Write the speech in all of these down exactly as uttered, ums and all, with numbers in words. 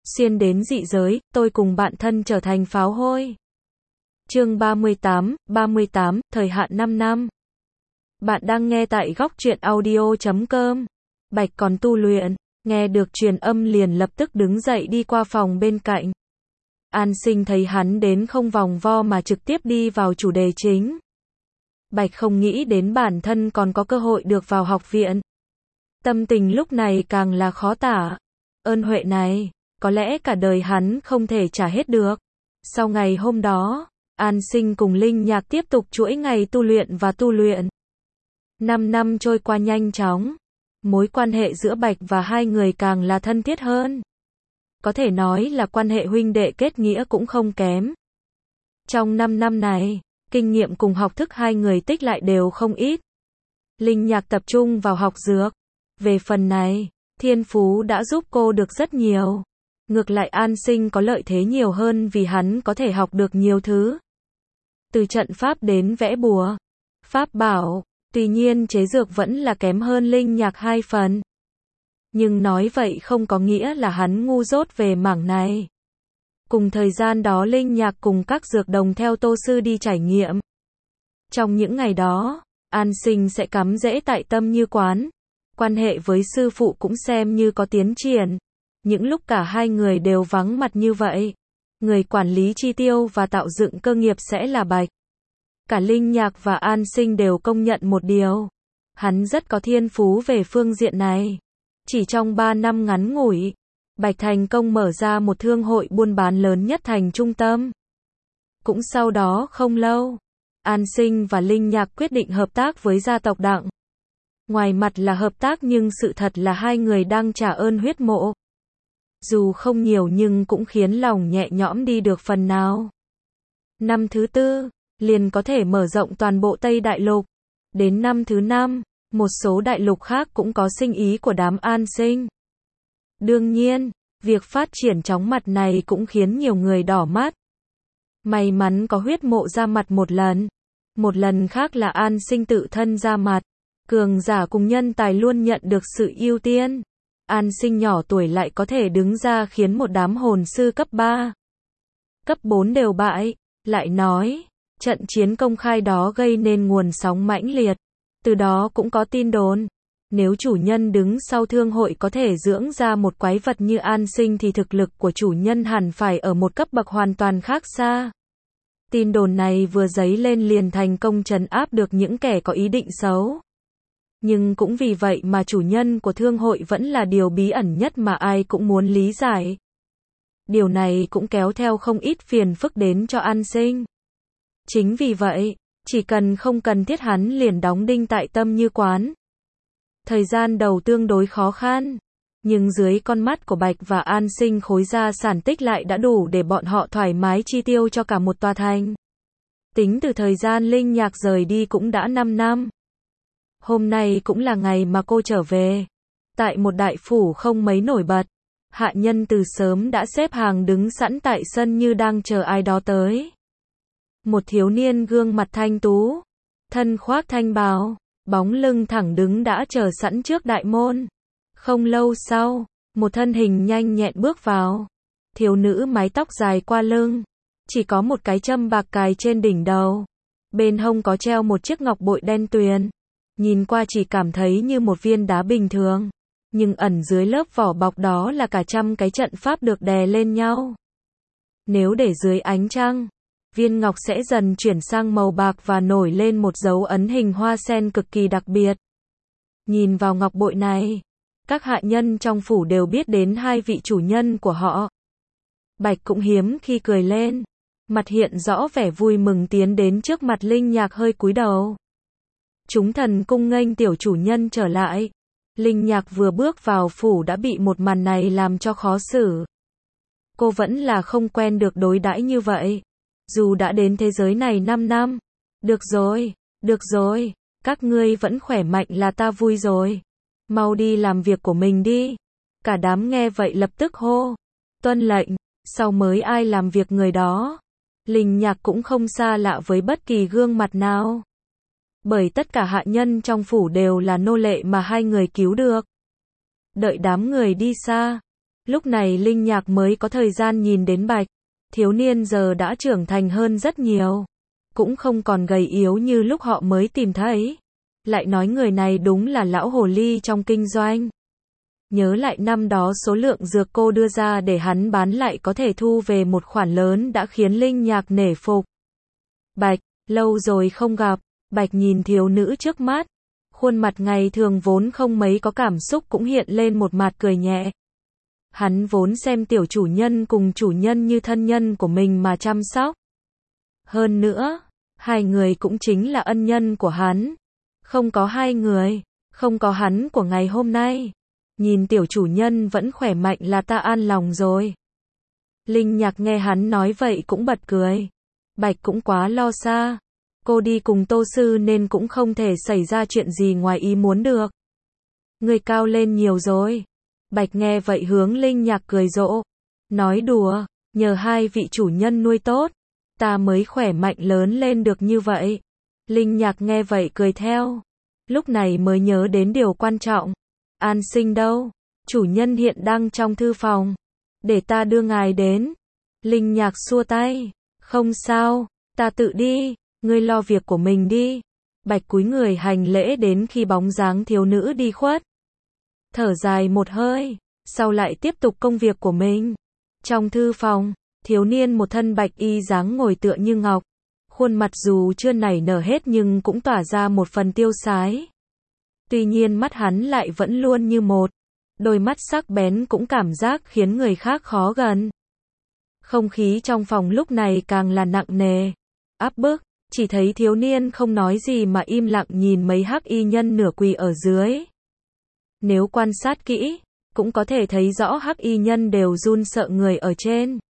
xuyên đến dị giới, tôi cùng bạn thân trở thành pháo hôi. Chương ba mươi tám, ba mươi tám, thời hạn năm năm. Bạn đang nghe tại góc truyện audio chấm com. Bạch còn tu luyện, nghe được truyền âm liền lập tức đứng dậy đi qua phòng bên cạnh. An Sinh thấy hắn đến không vòng vo mà trực tiếp đi vào chủ đề chính. Bạch không nghĩ đến bản thân còn có cơ hội được vào học viện. Tâm tình lúc này càng là khó tả. Ơn huệ này, có lẽ cả đời hắn không thể trả hết được. Sau ngày hôm đó, An Sinh cùng Linh Nhạc tiếp tục chuỗi ngày tu luyện và tu luyện. Năm năm trôi qua nhanh chóng. Mối quan hệ giữa Bạch và hai người càng là thân thiết hơn. Có thể nói là quan hệ huynh đệ kết nghĩa cũng không kém. Trong năm năm này, kinh nghiệm cùng học thức hai người tích lại đều không ít. Linh Nhạc tập trung vào học dược. Về phần này, thiên phú đã giúp cô được rất nhiều. Ngược lại An Sinh có lợi thế nhiều hơn vì hắn có thể học được nhiều thứ. Từ trận pháp đến vẽ bùa, pháp bảo, tuy nhiên chế dược vẫn là kém hơn Linh Nhạc hai phần. Nhưng nói vậy không có nghĩa là hắn ngu dốt về mảng này. Cùng thời gian đó Linh Nhạc cùng các dược đồng theo Tô Sư đi trải nghiệm. Trong những ngày đó, An Sinh sẽ cắm rễ tại Tâm Như Quán. Quan hệ với sư phụ cũng xem như có tiến triển. Những lúc cả hai người đều vắng mặt như vậy, người quản lý chi tiêu và tạo dựng cơ nghiệp sẽ là Bạch. Cả Linh Nhạc và An Sinh đều công nhận một điều. Hắn rất có thiên phú về phương diện này. Chỉ trong ba năm ngắn ngủi, Bạch thành công mở ra một thương hội buôn bán lớn nhất thành trung tâm. Cũng sau đó không lâu, An Sinh và Linh Nhạc quyết định hợp tác với gia tộc Đặng. Ngoài mặt là hợp tác nhưng sự thật là hai người đang trả ơn huyết mộ. Dù không nhiều nhưng cũng khiến lòng nhẹ nhõm đi được phần nào. Năm thứ tư, liền có thể mở rộng toàn bộ Tây Đại Lục. Đến năm thứ năm, một số đại lục khác cũng có sinh ý của đám An Sinh. Đương nhiên, việc phát triển chóng mặt này cũng khiến nhiều người đỏ mắt. May mắn có huyết mộ ra mặt một lần. Một lần khác là An Sinh tự thân ra mặt. Cường giả cùng nhân tài luôn nhận được sự ưu tiên. An Sinh nhỏ tuổi lại có thể đứng ra khiến một đám hồn sư cấp ba, cấp bốn đều bại. Lại nói, trận chiến công khai đó gây nên nguồn sóng mãnh liệt. Từ đó cũng có tin đồn. Nếu chủ nhân đứng sau thương hội có thể dưỡng ra một quái vật như An Sinh thì thực lực của chủ nhân hẳn phải ở một cấp bậc hoàn toàn khác xa. Tin đồn này vừa dấy lên liền thành công trấn áp được những kẻ có ý định xấu. Nhưng cũng vì vậy mà chủ nhân của thương hội vẫn là điều bí ẩn nhất mà ai cũng muốn lý giải. Điều này cũng kéo theo không ít phiền phức đến cho An Sinh. Chính vì vậy, chỉ cần không cần thiết hắn liền đóng đinh tại Tâm Như Quán. Thời gian đầu tương đối khó khăn, nhưng dưới con mắt của Bạch và An Sinh khối gia sản tích lại đã đủ để bọn họ thoải mái chi tiêu cho cả một tòa thành. Tính từ thời gian Linh Nhạc rời đi cũng đã năm năm. Hôm nay cũng là ngày mà cô trở về. Tại một đại phủ không mấy nổi bật, hạ nhân từ sớm đã xếp hàng đứng sẵn tại sân như đang chờ ai đó tới. Một thiếu niên gương mặt thanh tú, thân khoác thanh bào, bóng lưng thẳng đứng đã chờ sẵn trước đại môn. Không lâu sau, một thân hình nhanh nhẹn bước vào. Thiếu nữ mái tóc dài qua lưng, chỉ có một cái châm bạc cài trên đỉnh đầu. Bên hông có treo một chiếc ngọc bội đen tuyền. Nhìn qua chỉ cảm thấy như một viên đá bình thường, nhưng ẩn dưới lớp vỏ bọc đó là cả trăm cái trận pháp được đè lên nhau. Nếu để dưới ánh trăng, viên ngọc sẽ dần chuyển sang màu bạc và nổi lên một dấu ấn hình hoa sen cực kỳ đặc biệt. Nhìn vào ngọc bội này, các hạ nhân trong phủ đều biết đến hai vị chủ nhân của họ. Bạch cũng hiếm khi cười lên, mặt hiện rõ vẻ vui mừng tiến đến trước mặt Linh Nhạc hơi cúi đầu. Chúng thần cung nghênh tiểu chủ nhân trở lại. Linh Nhạc vừa bước vào phủ đã bị một màn này làm cho khó xử. Cô vẫn là không quen được đối đãi như vậy. Dù đã đến thế giới này năm năm. Được rồi, được rồi, các ngươi vẫn khỏe mạnh là ta vui rồi. Mau đi làm việc của mình đi. Cả đám nghe vậy lập tức hô. Tuân lệnh, sau mới ai làm việc người đó. Linh Nhạc cũng không xa lạ với bất kỳ gương mặt nào. Bởi tất cả hạ nhân trong phủ đều là nô lệ mà hai người cứu được. Đợi đám người đi xa, Lúc này Linh Nhạc mới có thời gian nhìn đến Bạch. Thiếu niên giờ đã trưởng thành hơn rất nhiều. Cũng không còn gầy yếu như lúc họ mới tìm thấy. Lại nói người này đúng là lão hồ ly trong kinh doanh. Nhớ lại năm đó số lượng dược cô đưa ra để hắn bán lại có thể thu về một khoản lớn đã khiến Linh Nhạc nể phục. Bạch, lâu rồi không gặp. Bạch nhìn thiếu nữ trước mắt. Khuôn mặt ngày thường vốn không mấy có cảm xúc cũng hiện lên một mặt cười nhẹ. Hắn vốn xem tiểu chủ nhân cùng chủ nhân như thân nhân của mình mà chăm sóc. Hơn nữa, hai người cũng chính là ân nhân của hắn. Không có hai người, không có hắn của ngày hôm nay. Nhìn tiểu chủ nhân vẫn khỏe mạnh là ta an lòng rồi. Linh Nhạc nghe hắn nói vậy cũng bật cười. Bạch cũng quá lo xa. Cô đi cùng Tô Sư nên cũng không thể xảy ra chuyện gì ngoài ý muốn được. Người cao lên nhiều rồi. Bạch nghe vậy hướng Linh Nhạc cười rộ. Nói đùa, nhờ hai vị chủ nhân nuôi tốt, ta mới khỏe mạnh lớn lên được như vậy. Linh Nhạc nghe vậy cười theo. Lúc này mới nhớ đến điều quan trọng. An Sinh đâu? Chủ nhân hiện đang trong thư phòng. Để ta đưa ngài đến. Linh Nhạc xua tay. Không sao, ta tự đi, ngươi lo việc của mình đi. Bạch cúi người hành lễ đến khi bóng dáng thiếu nữ đi khuất. Thở dài một hơi, sau lại tiếp tục công việc của mình. Trong thư phòng, thiếu niên một thân bạch y dáng ngồi tựa như ngọc. Khuôn mặt dù chưa nảy nở hết nhưng cũng tỏa ra một phần tiêu sái. Tuy nhiên mắt hắn lại vẫn luôn như một. Đôi mắt sắc bén cũng cảm giác khiến người khác khó gần. Không khí trong phòng lúc này càng là nặng nề, áp bức. Chỉ thấy thiếu niên không nói gì mà im lặng nhìn mấy hắc y nhân nửa quỳ ở dưới. Nếu quan sát kỹ, cũng có thể thấy rõ hắc y nhân đều run sợ người ở trên.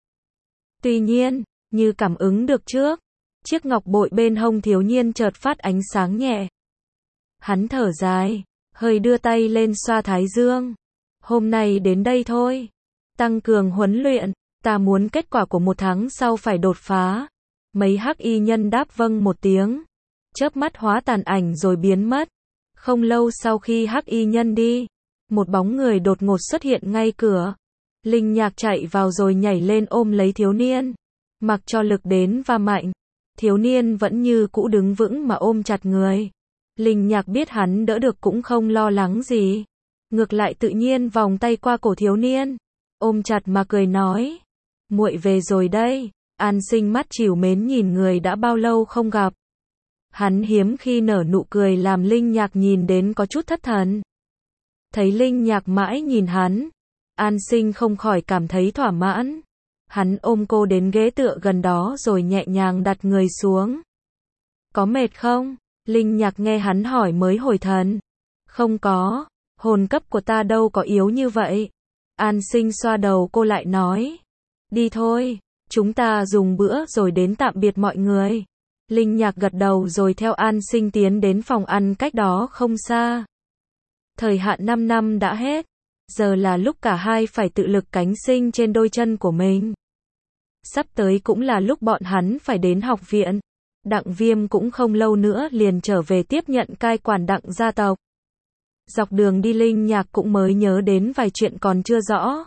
Tuy nhiên, như cảm ứng được trước, chiếc ngọc bội bên hông thiếu niên chợt phát ánh sáng nhẹ. Hắn thở dài, hơi đưa tay lên xoa thái dương. Hôm nay đến đây thôi. Tăng cường huấn luyện, ta muốn kết quả của một tháng sau phải đột phá. Mấy hắc y nhân đáp vâng một tiếng. Chớp mắt hóa tàn ảnh rồi biến mất. Không lâu sau khi hắc y nhân đi, một bóng người đột ngột xuất hiện ngay cửa. Linh Nhạc chạy vào rồi nhảy lên ôm lấy thiếu niên. Mặc cho lực đến va mạnh, thiếu niên vẫn như cũ đứng vững mà ôm chặt người. Linh Nhạc biết hắn đỡ được cũng không lo lắng gì. Ngược lại tự nhiên vòng tay qua cổ thiếu niên, ôm chặt mà cười nói. Muội về rồi đây. An Sinh mắt trìu mến nhìn người đã bao lâu không gặp. Hắn hiếm khi nở nụ cười làm Linh Nhạc nhìn đến có chút thất thần. Thấy Linh Nhạc mãi nhìn hắn, An Sinh không khỏi cảm thấy thỏa mãn. Hắn ôm cô đến ghế tựa gần đó rồi nhẹ nhàng đặt người xuống. Có mệt không? Linh Nhạc nghe hắn hỏi mới hồi thần. Không có, hồn cấp của ta đâu có yếu như vậy. An Sinh xoa đầu cô lại nói. Đi thôi. Chúng ta dùng bữa rồi đến tạm biệt mọi người. Linh Nhạc gật đầu rồi theo An Sinh tiến đến phòng ăn cách đó không xa. Thời hạn năm năm đã hết. Giờ là lúc cả hai phải tự lực cánh sinh trên đôi chân của mình. Sắp tới cũng là lúc bọn hắn phải đến học viện. Đặng Viêm cũng không lâu nữa liền trở về tiếp nhận cai quản Đặng gia tộc. Dọc đường đi Linh Nhạc cũng mới nhớ đến vài chuyện còn chưa rõ.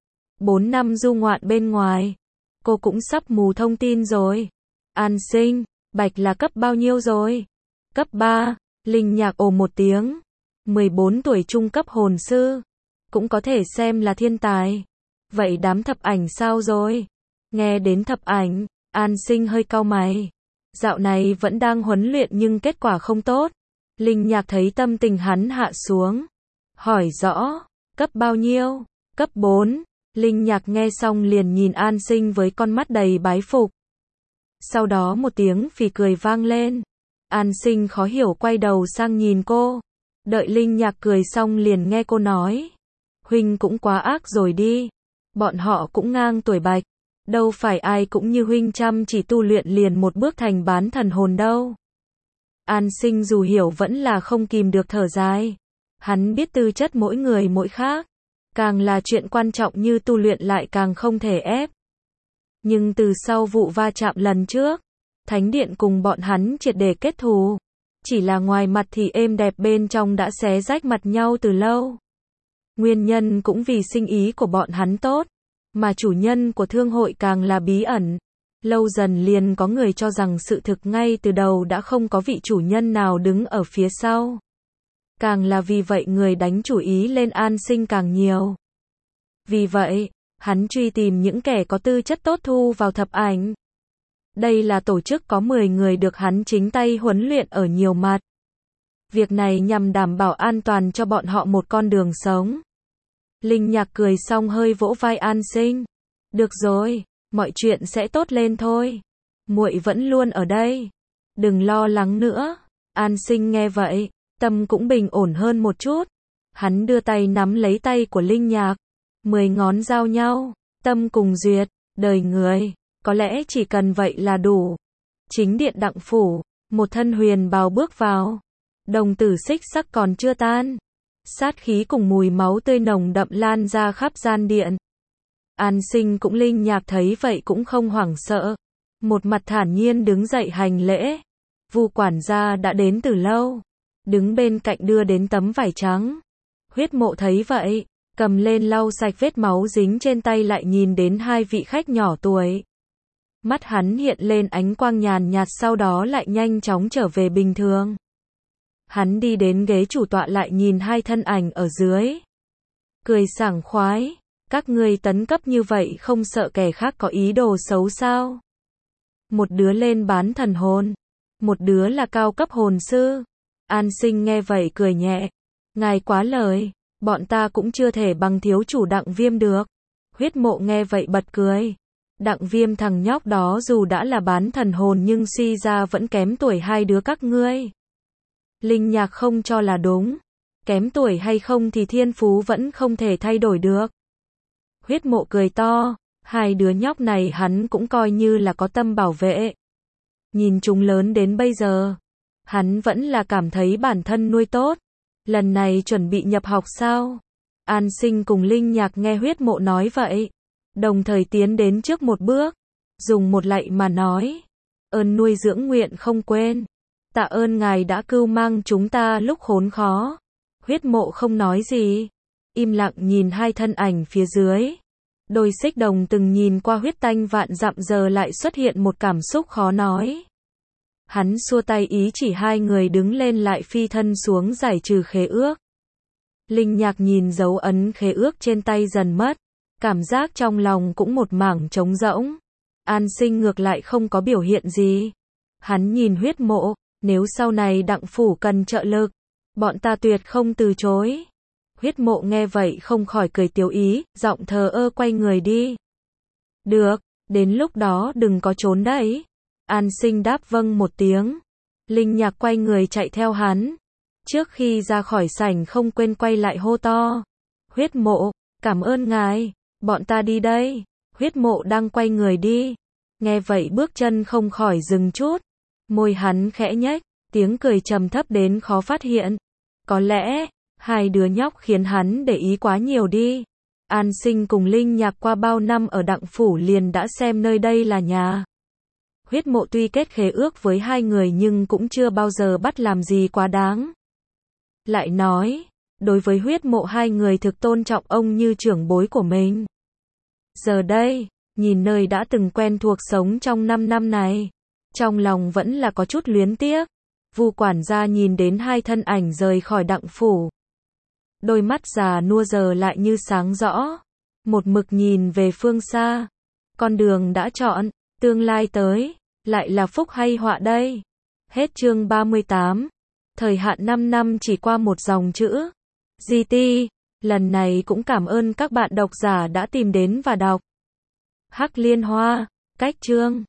Bốn năm du ngoạn bên ngoài. Cô cũng sắp mù thông tin rồi. An Sinh, Bạch là cấp bao nhiêu rồi? Cấp ba, Linh Nhạc ồ một tiếng. mười bốn tuổi trung cấp hồn sư. Cũng có thể xem là thiên tài. Vậy đám thập ảnh sao rồi? Nghe đến thập ảnh, An Sinh hơi cau mày. Dạo này vẫn đang huấn luyện nhưng kết quả không tốt. Linh Nhạc thấy tâm tình hắn hạ xuống. Hỏi rõ, cấp bao nhiêu? Cấp bốn. Linh Nhạc nghe xong liền nhìn An Sinh với con mắt đầy bái phục. Sau đó một tiếng phì cười vang lên. An Sinh khó hiểu quay đầu sang nhìn cô. Đợi Linh Nhạc cười xong liền nghe cô nói. Huynh cũng quá ác rồi đi. Bọn họ cũng ngang tuổi Bạch. Đâu phải ai cũng như huynh chăm chỉ tu luyện liền một bước thành bán thần hồn đâu. An Sinh dù hiểu vẫn là không kìm được thở dài. Hắn biết tư chất mỗi người mỗi khác. Càng là chuyện quan trọng như tu luyện lại càng không thể ép. Nhưng từ sau vụ va chạm lần trước, Thánh Điện cùng bọn hắn triệt để kết thù. Chỉ là ngoài mặt thì êm đẹp bên trong đã xé rách mặt nhau từ lâu. Nguyên nhân cũng vì sinh ý của bọn hắn tốt, mà chủ nhân của thương hội càng là bí ẩn. Lâu dần liền có người cho rằng sự thực ngay từ đầu đã không có vị chủ nhân nào đứng ở phía sau. Càng là vì vậy người đánh chủ ý lên An Sinh càng nhiều. Vì vậy, hắn truy tìm những kẻ có tư chất tốt thu vào thập ảnh. Đây là tổ chức có mười người được hắn chính tay huấn luyện ở nhiều mặt. Việc này nhằm đảm bảo an toàn cho bọn họ một con đường sống. Linh Nhạc cười xong hơi vỗ vai An Sinh. Được rồi, mọi chuyện sẽ tốt lên thôi. Muội vẫn luôn ở đây. Đừng lo lắng nữa. An Sinh nghe vậy, tâm cũng bình ổn hơn một chút. Hắn đưa tay nắm lấy tay của Linh Nhạc. Mười ngón giao nhau, tâm cùng duyệt, đời người. Có lẽ chỉ cần vậy là đủ. Chính điện Đặng phủ, một thân huyền bào bước vào. Đồng tử xích sắc còn chưa tan. Sát khí cùng mùi máu tươi nồng đậm lan ra khắp gian điện. An Sinh cũng Linh Nhạc thấy vậy cũng không hoảng sợ. Một mặt thản nhiên đứng dậy hành lễ. Vu quản gia đã đến từ lâu. Đứng bên cạnh đưa đến tấm vải trắng. Huyết Mộ thấy vậy, cầm lên lau sạch vết máu dính trên tay lại nhìn đến hai vị khách nhỏ tuổi. Mắt hắn hiện lên ánh quang nhàn nhạt sau đó lại nhanh chóng trở về bình thường. Hắn đi đến ghế chủ tọa lại nhìn hai thân ảnh ở dưới. Cười sảng khoái, các ngươi tấn cấp như vậy không sợ kẻ khác có ý đồ xấu sao? Một đứa lên bán thần hồn, một đứa là cao cấp hồn sư. An Sinh nghe vậy cười nhẹ. Ngài quá lời, bọn ta cũng chưa thể bằng thiếu chủ Đặng Viêm được. Huyết Mộ nghe vậy bật cười. Đặng Viêm thằng nhóc đó dù đã là bán thần hồn nhưng suy ra vẫn kém tuổi hai đứa các ngươi. Linh Nhạc không cho là đúng. Kém tuổi hay không thì thiên phú vẫn không thể thay đổi được. Huyết Mộ cười to. Hai đứa nhóc này hắn cũng coi như là có tâm bảo vệ. Nhìn chúng lớn đến bây giờ, hắn vẫn là cảm thấy bản thân nuôi tốt. Lần này chuẩn bị nhập học sao? An Sinh cùng Linh Nhạc nghe Huyết Mộ nói vậy, đồng thời tiến đến trước một bước, dùng một lạy mà nói. Ơn nuôi dưỡng nguyện không quên. Tạ ơn ngài đã cưu mang chúng ta lúc khốn khó. Huyết Mộ không nói gì, im lặng nhìn hai thân ảnh phía dưới. Đôi xích đồng từng nhìn qua huyết tanh vạn dặm giờ lại xuất hiện một cảm xúc khó nói. Hắn xua tay ý chỉ hai người đứng lên lại phi thân xuống giải trừ khế ước. Linh Nhạc nhìn dấu ấn khế ước trên tay dần mất. Cảm giác trong lòng cũng một mảng trống rỗng. An Sinh ngược lại không có biểu hiện gì. Hắn nhìn Huyết Mộ, nếu sau này Đặng phủ cần trợ lực, bọn ta tuyệt không từ chối. Huyết Mộ nghe vậy không khỏi cười tiếu ý, giọng thờ ơ quay người đi. Được, đến lúc đó đừng có trốn đấy. An Sinh đáp vâng một tiếng. Linh Nhạc quay người chạy theo hắn. Trước khi ra khỏi sảnh không quên quay lại hô to. Huyết Mộ, cảm ơn ngài, bọn ta đi đây. Huyết Mộ đang quay người đi. Nghe vậy bước chân không khỏi dừng chút. Môi hắn khẽ nhếch, tiếng cười trầm thấp đến khó phát hiện. Có lẽ, hai đứa nhóc khiến hắn để ý quá nhiều đi. An Sinh cùng Linh Nhạc qua bao năm ở Đặng phủ liền đã xem nơi đây là nhà. Huyết Mộ tuy kết khế ước với hai người nhưng cũng chưa bao giờ bắt làm gì quá đáng. Lại nói, đối với Huyết Mộ hai người thực tôn trọng ông như trưởng bối của mình. Giờ đây, nhìn nơi đã từng quen thuộc sống trong năm năm này, trong lòng vẫn là có chút luyến tiếc. Vu quản gia nhìn đến hai thân ảnh rời khỏi Đặng phủ. Đôi mắt già nua giờ lại như sáng rõ. Một mực nhìn về phương xa. Con đường đã chọn, tương lai tới, lại là phúc hay họa đây? Hết chương ba mươi tám. Thời hạn năm năm chỉ qua một dòng chữ. giê tê, lần này cũng cảm ơn các bạn độc giả đã tìm đến và đọc. Hắc Liên Hoa, cách chương.